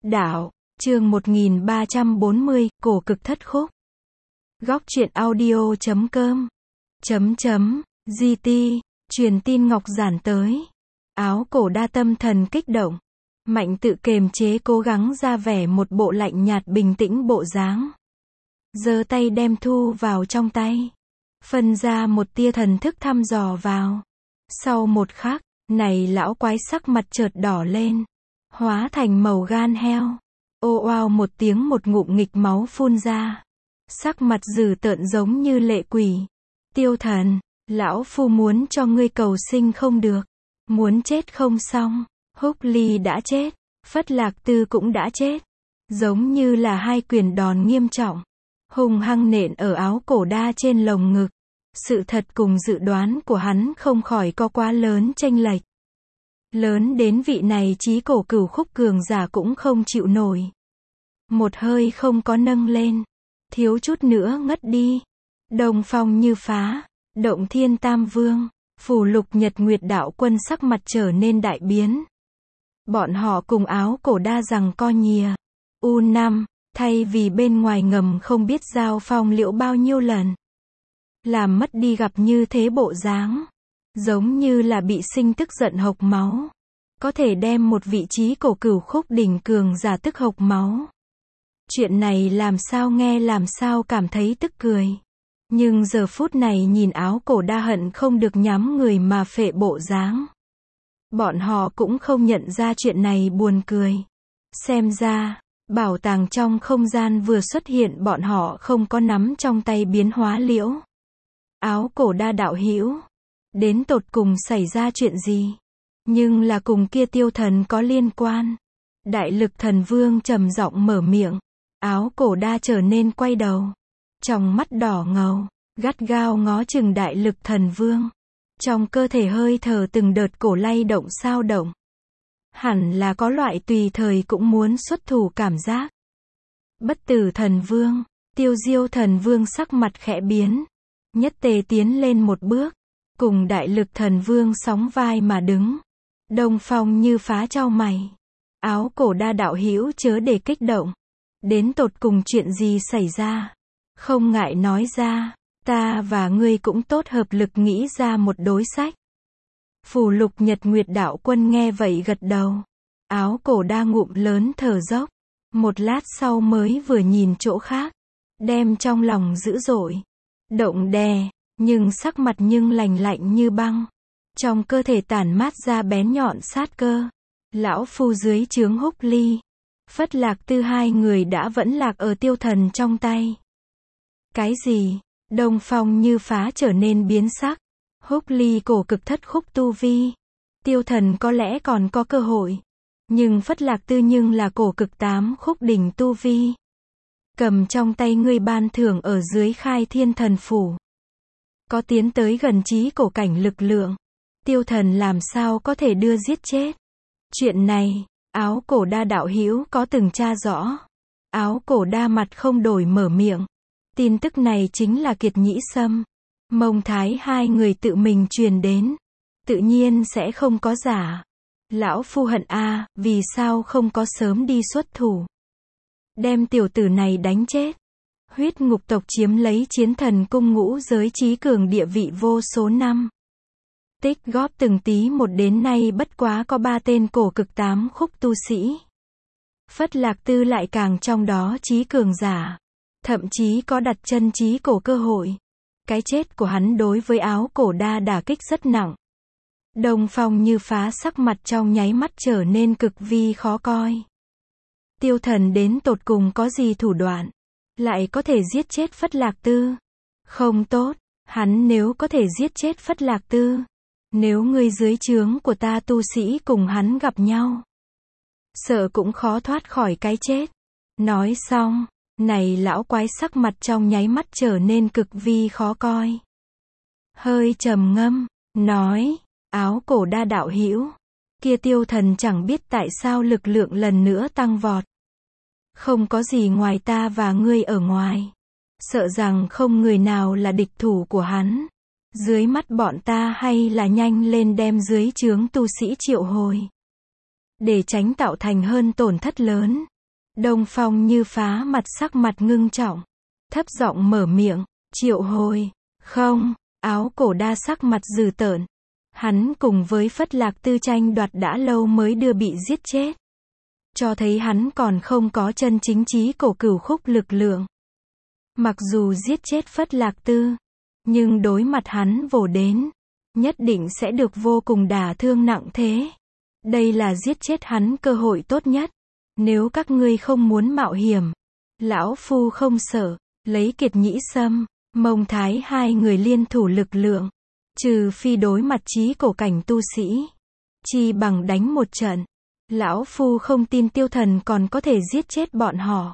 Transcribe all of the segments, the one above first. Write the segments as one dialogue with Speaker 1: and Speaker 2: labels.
Speaker 1: Đạo, chương 1340, cổ cực thất khúc. Góc truyện audio.com GT, truyền tin Ngọc Giản tới. Áo cổ đa tâm thần kích động. Mạnh tự kềm chế cố gắng ra vẻ một bộ lạnh nhạt bình tĩnh bộ dáng. Giơ tay đem thu vào trong tay. Phân ra một tia thần thức thăm dò vào. Sau một khắc, này lão quái sắc mặt chợt đỏ lên. Hóa thành màu gan heo. Ô oao một tiếng, một ngụm nghịch máu phun ra. Sắc mặt dữ tợn giống như lệ quỷ. Tiêu Thần, lão phu muốn cho ngươi cầu sinh không được. Muốn chết không xong. Húc Ly đã chết. Phất Lạc Tư cũng đã chết. Giống như là hai quyền đòn nghiêm trọng. Hung hăng nện ở áo cổ đa trên lồng ngực. Sự thật cùng dự đoán của hắn không khỏi có quá lớn chênh lệch. Lớn đến vị này chí cổ cửu khúc cường giả cũng không chịu nổi. Một hơi không có nâng lên. Thiếu chút nữa ngất đi. Đồng phong như phá. Động thiên tam vương. Phù lục nhật nguyệt đạo quân sắc mặt trở nên đại biến. Bọn họ cùng áo cổ đa rằng co nhìa. U5, thay vì bên ngoài ngầm không biết giao phong liễu bao nhiêu lần. Làm mất đi gặp như thế bộ dáng. Giống như là bị sinh tức giận hộc máu. Có thể đem một vị trí cổ cửu khúc đỉnh cường giả tức hộc máu. Chuyện này làm sao nghe làm sao cảm thấy tức cười. Nhưng giờ phút này nhìn áo cổ đa hận không được nhắm người mà phệ bộ dáng. Bọn họ cũng không nhận ra chuyện này buồn cười. Xem ra, bảo tàng trong không gian vừa xuất hiện bọn họ không có nắm trong tay biến hóa liễu. Áo cổ đa đạo hữu, đến tột cùng xảy ra chuyện gì? Nhưng là cùng kia Tiêu Thần có liên quan. Đại lực thần vương trầm giọng mở miệng. Áo cổ đa trở nên quay đầu. Trong mắt đỏ ngầu, gắt gao ngó chừng đại lực thần vương. Trong cơ thể hơi thở từng đợt cổ lay động sao động. Hẳn là có loại tùy thời cũng muốn xuất thủ cảm giác. Bất tử thần vương, Tiêu Diêu thần vương sắc mặt khẽ biến. Nhất tề tiến lên một bước. Cùng đại lực thần vương sóng vai mà đứng. Đông phong như phá chau mày. Áo cổ đa đạo hữu chớ để kích động. Đến tột cùng chuyện gì xảy ra? Không ngại nói ra. Ta và ngươi cũng tốt hợp lực nghĩ ra một đối sách. Phù lục nhật nguyệt đạo quân nghe vậy gật đầu. Áo cổ đa ngụm lớn thở dốc. Một lát sau mới vừa nhìn chỗ khác. Đem trong lòng dữ dội. Động đè. Nhưng sắc mặt nhưng lành lạnh như băng. Trong cơ thể tản mát ra bén nhọn sát cơ. Lão phu dưới trướng Húc Ly. Phất Lạc Tư hai người đã vẫn lạc ở Tiêu Thần trong tay. Cái gì? Đông phong như phá trở nên biến sắc. Húc Ly cổ cực thất khúc tu vi. Tiêu Thần có lẽ còn có cơ hội. Nhưng Phất Lạc Tư nhưng là cổ cực 8 khúc đỉnh tu vi. Cầm trong tay ngươi ban thưởng ở dưới khai thiên thần phủ. Có tiến tới gần chí cổ cảnh lực lượng. Tiêu Thần làm sao có thể đưa giết chết. Chuyện này, áo cổ đa đạo hữu có từng tra rõ. Áo cổ đa mặt không đổi mở miệng. Tin tức này chính là Kiệt Nhĩ Sâm, Mông Thái hai người tự mình truyền đến. Tự nhiên sẽ không có giả. Lão phu hận a, vì sao không có sớm đi xuất thủ. Đem tiểu tử này đánh chết. Huyết ngục tộc chiếm lấy chiến thần cung ngũ giới trí cường địa vị vô số năm. Tích góp từng tí một đến nay bất quá có 3 tên cổ cực 8 khúc tu sĩ. Phất Lạc Tư lại càng trong đó trí cường giả. Thậm chí có đặt chân trí cổ cơ hội. Cái chết của hắn đối với áo cổ đa đả kích rất nặng. Đông phong như phá sắc mặt trong nháy mắt trở nên cực vi khó coi. Tiêu Thần đến tột cùng có gì thủ đoạn. Lại có thể giết chết Phất Lạc Tư. Không tốt. Hắn nếu có thể giết chết Phất Lạc Tư. Nếu ngươi dưới trướng của ta tu sĩ cùng hắn gặp nhau. Sợ cũng khó thoát khỏi cái chết. Nói xong. Này lão quái sắc mặt trong nháy mắt trở nên cực vi khó coi. Hơi trầm ngâm. Nói. Áo cổ đa đạo hữu. Kia Tiêu Thần chẳng biết tại sao lực lượng lần nữa tăng vọt. Không có gì ngoài ta và ngươi ở ngoài. Sợ rằng không người nào là địch thủ của hắn. Dưới mắt bọn ta hay là nhanh lên đem dưới trướng tu sĩ triệu hồi. Để tránh tạo thành hơn tổn thất lớn. Đông Phong Như Phá sắc mặt ngưng trọng, thấp giọng mở miệng, triệu hồi, không, Áo Cổ Đa sắc mặt dữ tợn. Hắn cùng với Phất Lạc Tư tranh đoạt đã lâu mới đưa bị giết chết. Cho thấy hắn còn không có chân chính chí cổ cửu khúc lực lượng. Mặc dù giết chết Phất Lạc Tư, nhưng đối mặt hắn vồ đến, nhất định sẽ được vô cùng đả thương nặng thế. Đây là giết chết hắn cơ hội tốt nhất. Nếu các ngươi không muốn mạo hiểm, lão phu không sợ, lấy Kiệt Nhĩ Sâm, Mông Thái hai người liên thủ lực lượng, trừ phi đối mặt chí cổ cảnh tu sĩ, chi bằng đánh một trận. Lão phu không tin Tiêu Thần còn có thể giết chết bọn họ.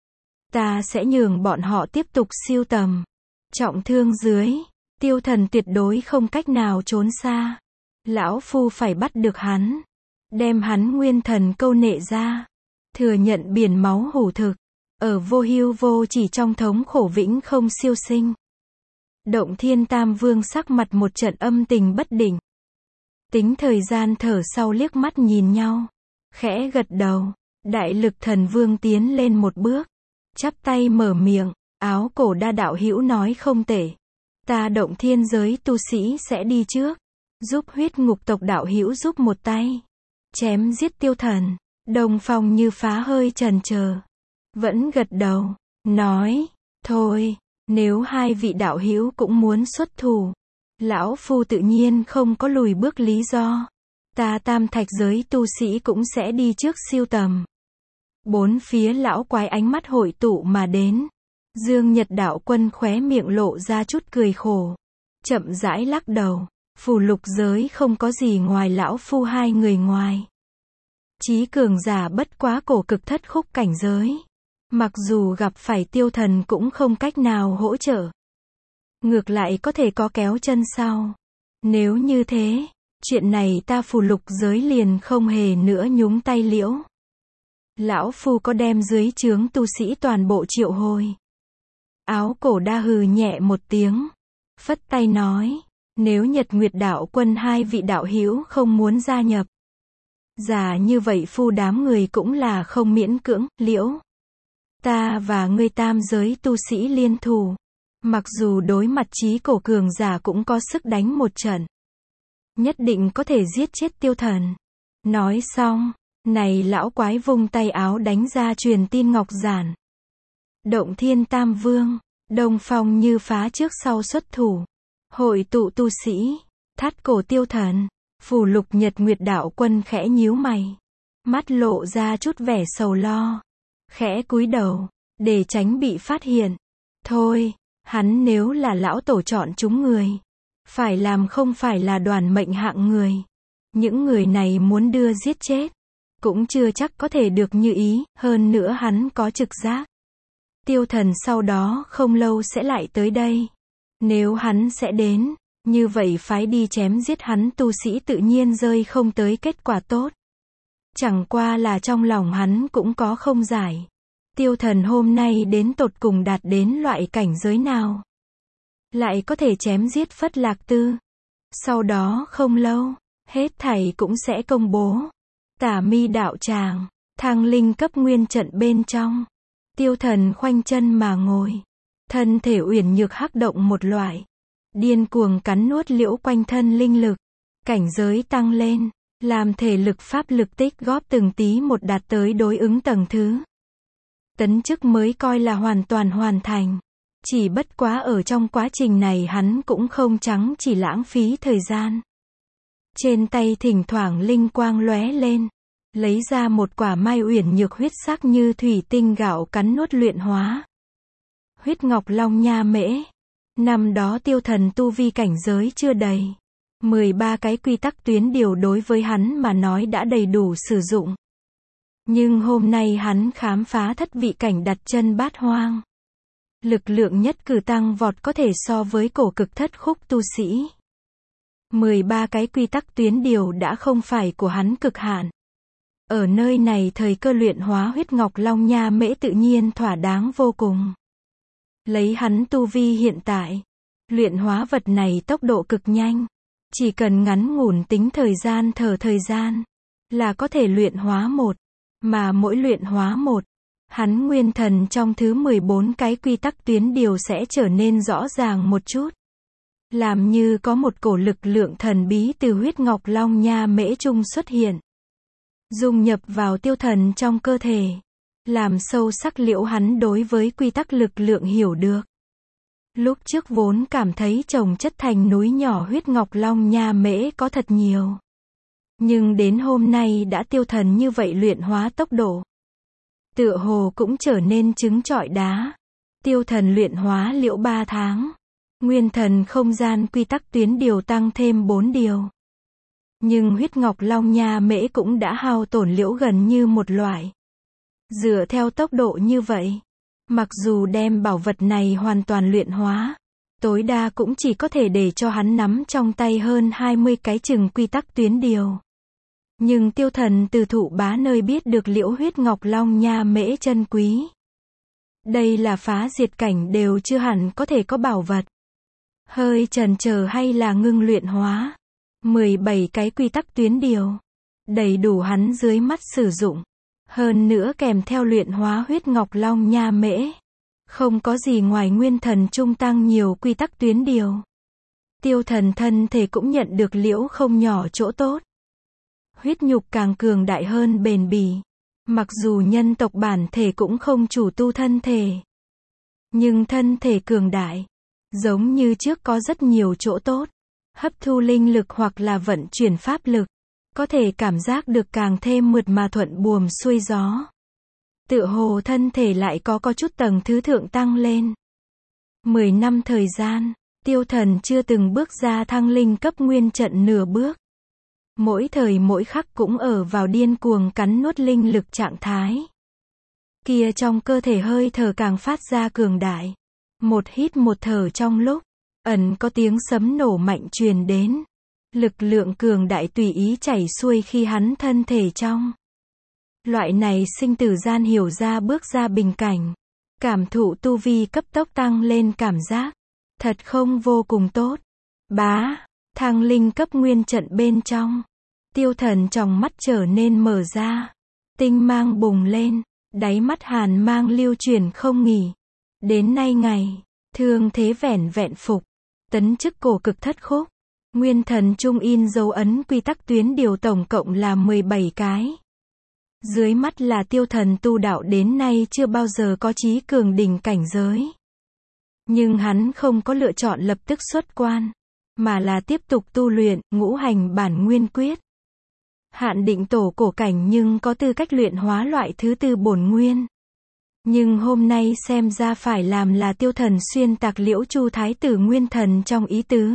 Speaker 1: Ta sẽ nhường bọn họ tiếp tục siêu tầm. Trọng thương dưới, Tiêu Thần tuyệt đối không cách nào trốn xa. Lão phu phải bắt được hắn, đem hắn nguyên thần câu nệ ra, thừa nhận biển máu hủ thực, ở vô hưu vô chỉ trong thống khổ vĩnh không siêu sinh. Động Thiên Tam Vương sắc mặt một trận âm tình bất định. Tính thời gian thở sau liếc mắt nhìn nhau, khẽ gật đầu. Đại Lực Thần Vương tiến lên một bước, chắp tay mở miệng, Áo Cổ Đa đạo hữu nói không tệ. Ta Động Thiên giới tu sĩ sẽ đi trước, giúp Huyết Ngục tộc đạo hữu giúp một tay, chém giết Tiêu Thần. Đông Phong Như Phá hơi chần chờ, vẫn gật đầu, nói, thôi, nếu hai vị đạo hữu cũng muốn xuất thủ, lão phu tự nhiên không có lùi bước lý do. Ta Tam Thạch giới tu sĩ cũng sẽ đi trước siêu tầm. Bốn phía lão quái ánh mắt hội tụ mà đến. Dương Nhật đạo quân khóe miệng lộ ra chút cười khổ, chậm rãi lắc đầu, phù lục giới không có gì ngoài lão phu hai người ngoài. Chí cường giả bất quá cổ cực thất khúc cảnh giới. Mặc dù gặp phải Tiêu Thần cũng không cách nào hỗ trợ. Ngược lại có thể có kéo chân sau. Nếu như thế, chuyện này ta phù lục giới liền không hề nữa nhúng tay liễu. Lão phu có đem dưới trướng tu sĩ toàn bộ triệu hồi. Áo Cổ Đa hừ nhẹ một tiếng, phất tay nói, nếu Nhật Nguyệt đạo quân hai vị đạo hữu không muốn gia nhập, giả như vậy phu đám người cũng là không miễn cưỡng, liễu. Ta và ngươi tam giới tu sĩ liên thủ, mặc dù đối mặt chí cổ cường giả cũng có sức đánh một trận, nhất định có thể giết chết Tiêu Thần. Nói xong, này lão quái vung tay áo đánh ra truyền tin ngọc giản. Động Thiên Tam Vương, Đông Phong Như Phá trước sau xuất thủ, hội tụ tu sĩ, thắt cổ Tiêu Thần. Phù lục Nhật Nguyệt đạo quân khẽ nhíu mày, mắt lộ ra chút vẻ sầu lo, khẽ cúi đầu, để tránh bị phát hiện. Thôi, hắn nếu là lão tổ chọn chúng người, phải làm không phải là đoàn mệnh hạng người. Những người này muốn đưa giết chết, cũng chưa chắc có thể được như ý, hơn nữa hắn có trực giác. Tiêu Thần sau đó không lâu sẽ lại tới đây. Nếu hắn sẽ đến, như vậy phái đi chém giết hắn tu sĩ tự nhiên rơi không tới kết quả tốt. Chẳng qua là trong lòng hắn cũng có không giải. Tiêu Thần hôm nay đến tột cùng đạt đến loại cảnh giới nào, lại có thể chém giết Phất Lạc Tư. Sau đó không lâu, hết thảy cũng sẽ công bố. Tả Mi đạo tràng, Thăng Linh cấp nguyên trận bên trong. Tiêu Thần khoanh chân mà ngồi, thân thể uyển nhược hắc động một loại, điên cuồng cắn nuốt liễu quanh thân linh lực. Cảnh giới tăng lên, làm thể lực pháp lực tích góp từng tí một đạt tới đối ứng tầng thứ. Tấn chức mới coi là hoàn toàn hoàn thành. Chỉ bất quá ở trong quá trình này hắn cũng không trắng chỉ lãng phí thời gian. Trên tay thỉnh thoảng linh quang lóe lên, lấy ra một quả mai uyển nhược huyết sắc như thủy tinh gạo cắn nuốt luyện hóa. Huyết Ngọc Long Nha Mễ. Năm đó Tiêu Thần tu vi cảnh giới chưa đầy, 13 cái quy tắc tuyến điều đối với hắn mà nói đã đầy đủ sử dụng. Nhưng hôm nay hắn khám phá thất vị cảnh đặt chân bát hoang. Lực lượng nhất cử tăng vọt có thể so với cổ cực thất khúc tu sĩ. 13 cái quy tắc tuyến điều đã không phải của hắn cực hạn. Ở nơi này thời cơ luyện hóa Huyết Ngọc Long Nha Mễ tự nhiên thỏa đáng vô cùng. Lấy hắn tu vi hiện tại, luyện hóa vật này tốc độ cực nhanh. Chỉ cần ngắn ngủn tính thời gian là có thể luyện hóa một. Mà mỗi luyện hóa một, hắn nguyên thần trong thứ 14 cái quy tắc tuyến điều sẽ trở nên rõ ràng một chút. Làm như có một cổ lực lượng thần bí từ huyết ngọc long nha mễ trung xuất hiện. Dung nhập vào tiêu thần trong cơ thể. Làm sâu sắc liễu hắn đối với quy tắc lực lượng hiểu được. Lúc trước vốn cảm thấy chồng chất thành núi nhỏ huyết ngọc long nha mễ có thật nhiều. Nhưng đến hôm nay đã tiêu thần như vậy luyện hóa tốc độ. Tựa hồ cũng trở nên trứng trọi đá. Tiêu thần luyện hóa liễu 3 tháng. Nguyên thần không gian quy tắc tuyến điều tăng thêm 4 điều. Nhưng huyết ngọc long nha mễ cũng đã hao tổn liễu gần như một loại. Dựa theo tốc độ như vậy, mặc dù đem bảo vật này hoàn toàn luyện hóa, tối đa cũng chỉ có thể để cho hắn nắm trong tay hơn 20 cái chừng quy tắc tuyến điều. Nhưng tiêu thần từ thụ bá nơi biết được liễu huyết ngọc long nha mễ chân quý. Đây là phá diệt cảnh đều chưa hẳn có thể có bảo vật. Hơi chần chờ hay là ngưng luyện hóa. 17 cái quy tắc tuyến điều. Đầy đủ hắn dưới mắt sử dụng. Hơn nữa kèm theo luyện hóa huyết ngọc long nha mễ. Không có gì ngoài nguyên thần trung tăng nhiều quy tắc tuyến điều. Tiêu thần thân thể cũng nhận được liễu không nhỏ chỗ tốt. Huyết nhục càng cường đại hơn bền bỉ. Mặc dù nhân tộc bản thể cũng không chủ tu thân thể. Nhưng thân thể cường đại. Giống như trước có rất nhiều chỗ tốt. Hấp thu linh lực hoặc là vận chuyển pháp lực. Có thể cảm giác được càng thêm mượt mà thuận buồm xuôi gió. Tựa hồ thân thể lại có chút tầng thứ thượng tăng lên. 10 năm thời gian, tiêu thần chưa từng bước ra thăng linh cấp nguyên trận nửa bước. Mỗi thời mỗi khắc cũng ở vào điên cuồng cắn nuốt linh lực trạng thái. Kia trong cơ thể hơi thở càng phát ra cường đại. Một hít một thở trong lúc, ẩn có tiếng sấm nổ mạnh truyền đến. Lực lượng cường đại tùy ý chảy xuôi khi hắn thân thể trong. Loại này sinh tử gian hiểu ra bước ra bình cảnh. Cảm thụ tu vi cấp tốc tăng lên cảm giác. Thật không vô cùng tốt. Bá, thăng linh cấp nguyên trận bên trong. Tiêu thần trong mắt trở nên mở ra. Tinh mang bùng lên. Đáy mắt hàn mang lưu chuyển không nghỉ. Đến nay ngày, thương thế vẻn vẹn phục. Tấn chức cổ cực thất khúc. Nguyên thần trung in dấu ấn quy tắc tuyến điều tổng cộng là 17 cái. Dưới mắt là tiêu thần tu đạo đến nay chưa bao giờ có chí cường đỉnh cảnh giới. Nhưng hắn không có lựa chọn lập tức xuất quan, mà là tiếp tục tu luyện ngũ hành bản nguyên quyết. Hạn định tổ cổ cảnh nhưng có tư cách luyện hóa loại thứ tư bổn nguyên. Nhưng hôm nay xem ra phải làm là tiêu thần xuyên tạc liễu chu thái tử nguyên thần trong ý tứ.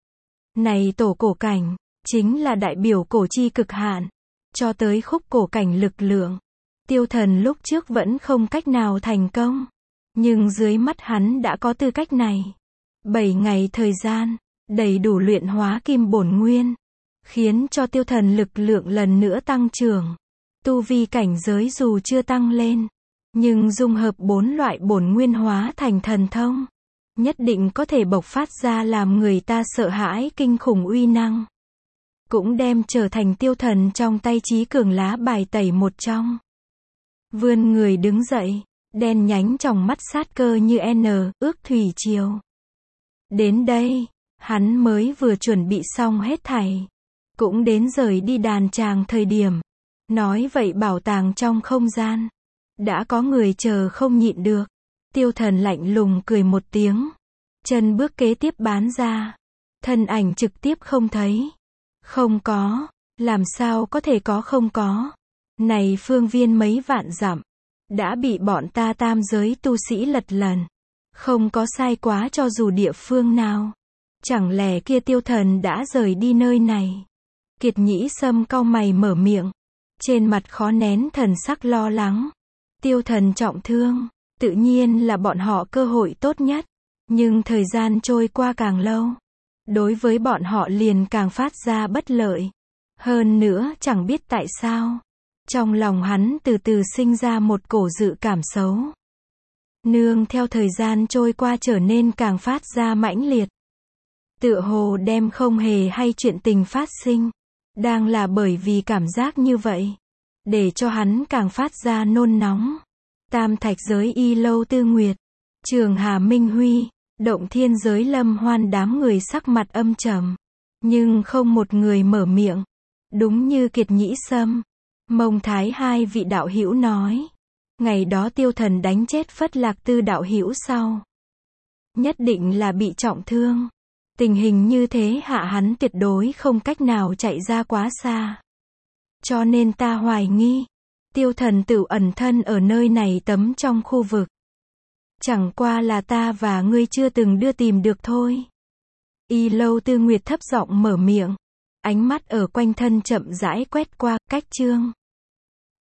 Speaker 1: Này tổ cổ cảnh, chính là đại biểu cổ chi cực hạn, cho tới khúc cổ cảnh lực lượng. Tiêu thần lúc trước vẫn không cách nào thành công, nhưng dưới mắt hắn đã có tư cách này. 7 ngày thời gian, đầy đủ luyện hóa kim bổn nguyên, khiến cho tiêu thần lực lượng lần nữa tăng trưởng. Tu vi cảnh giới dù chưa tăng lên, nhưng dung hợp 4 loại bổn nguyên hóa thành thần thông. Nhất định có thể bộc phát ra làm người ta sợ hãi kinh khủng uy năng. Cũng đem trở thành tiêu thần trong tay chí cường lá bài tẩy một trong. Vươn người đứng dậy, đen nhánh trong mắt sát cơ như ước thủy triều. Đến đây, hắn mới vừa chuẩn bị xong hết thảy. Cũng đến rời đi đàn tràng thời điểm. Nói vậy bảo tàng trong không gian. Đã có người chờ không nhịn được. Tiêu thần lạnh lùng cười một tiếng. Chân bước kế tiếp bán ra. Thân ảnh trực tiếp không thấy. Không có. Làm sao có thể có không có. Này phương viên mấy vạn dặm. Đã bị bọn ta tam giới tu sĩ lật lần. Không có sai quá cho dù địa phương nào. Chẳng lẽ kia tiêu thần đã rời đi nơi này. Kiệt Nhĩ Sâm cau mày mở miệng. Trên mặt khó nén thần sắc lo lắng. Tiêu thần trọng thương. Tự nhiên là bọn họ cơ hội tốt nhất. Nhưng thời gian trôi qua càng lâu. Đối với bọn họ liền càng phát ra bất lợi. Hơn nữa chẳng biết tại sao. Trong lòng hắn từ từ sinh ra một cổ dự cảm xấu. Nương theo thời gian trôi qua trở nên càng phát ra mãnh liệt. Tựa hồ đem không hề hay chuyện tình phát sinh. Đang là bởi vì cảm giác như vậy. Để cho hắn càng phát ra nôn nóng. Tam thạch giới Y Lâu Tư Nguyệt, Trường Hà Minh Huy, Động Thiên giới Lâm Hoan, đám người sắc mặt âm trầm, nhưng không một người mở miệng. Đúng như Kiệt Nhĩ Sâm, Mông Thái hai vị đạo hữu nói, ngày đó Tiêu Thần đánh chết Phất Lạc Tư đạo hữu sau, nhất định là bị trọng thương. Tình hình như thế hạ hắn tuyệt đối không cách nào chạy ra quá xa. Cho nên ta hoài nghi, Tiêu Thần tự ẩn thân ở nơi này tấm trong khu vực. Chẳng qua là ta và ngươi chưa từng đưa tìm được thôi. Y Lâu Tư Nguyệt thấp giọng mở miệng, ánh mắt ở quanh thân chậm rãi quét qua, cách chương